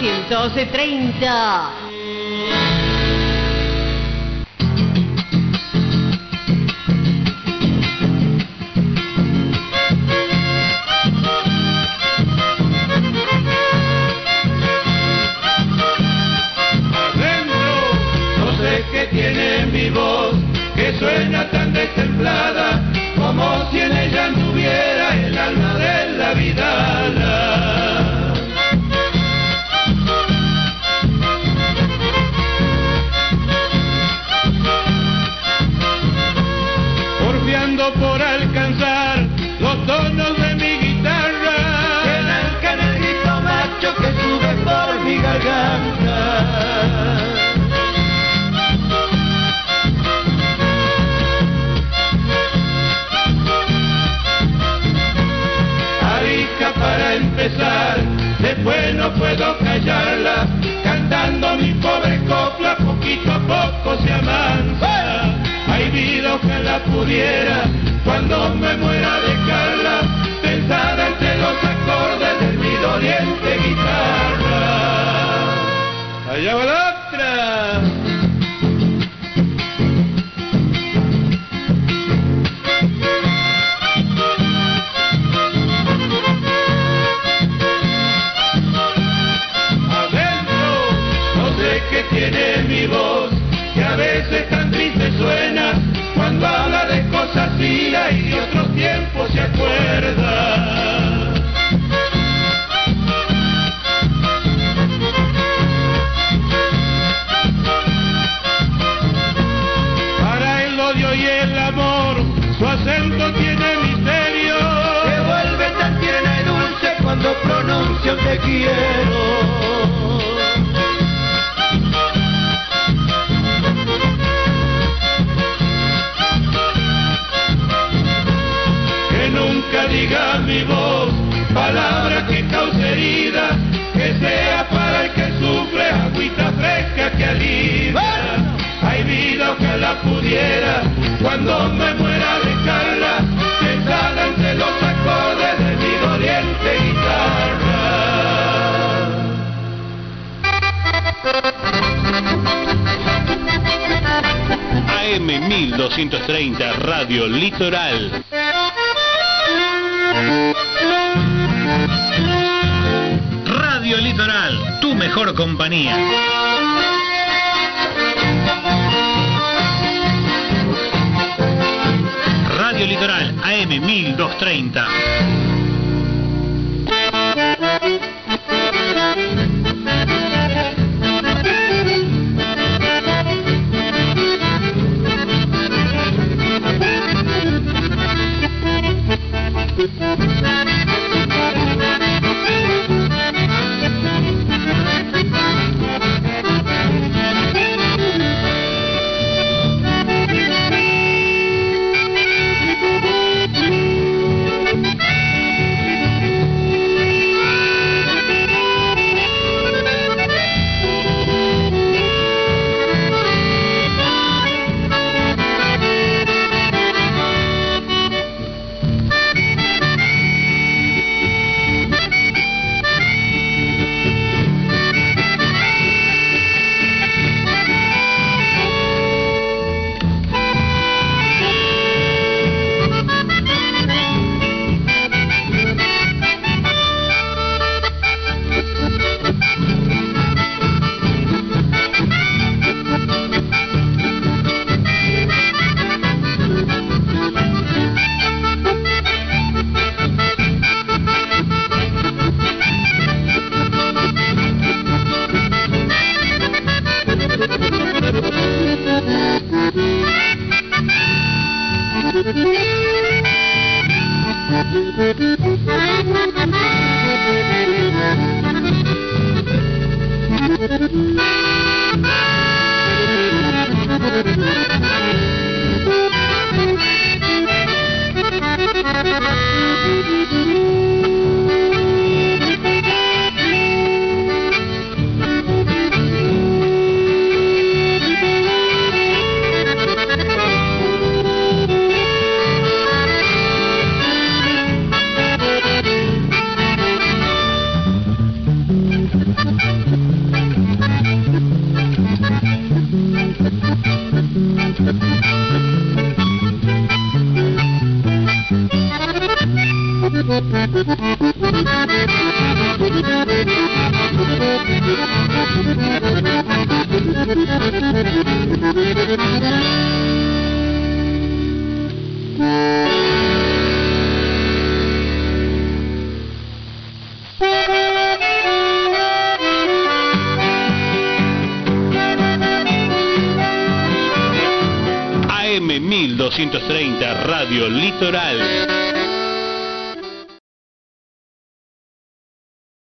1230. Tiene mi voz que suena tan destemplada como si en ella anduviera el alma de la vidala. Porfiando por alcanzar los tonos de mi guitarra, que arrancan el grito macho que sube por mi garganta. Para empezar, después no puedo callarla, cantando mi pobre copla, poquito a poco se amansa. Hay vida que la pudiera, cuando me muera dejarla, pensada entre los acordes de mi doliente guitarra. Allá va la otra. Que tiene mi voz, que a veces tan triste suena, cuando habla de cosas vidas y de otros tiempos se acuerda. Para el odio y el amor, su acento tiene misterio, que vuelve tan tierna y dulce cuando pronuncia un te quiero. Nunca diga mi voz palabra que cause herida, que sea para el que sufre agüita fresca que alivia. Hay vida que la pudiera, cuando me muera dejarla, pensada entre los acordes de mi doliente guitarra. AM 1230 Radio Litoral. Radio Litoral, tu mejor compañía. Radio Litoral, AM 1230. AM 1230 Radio Litoral.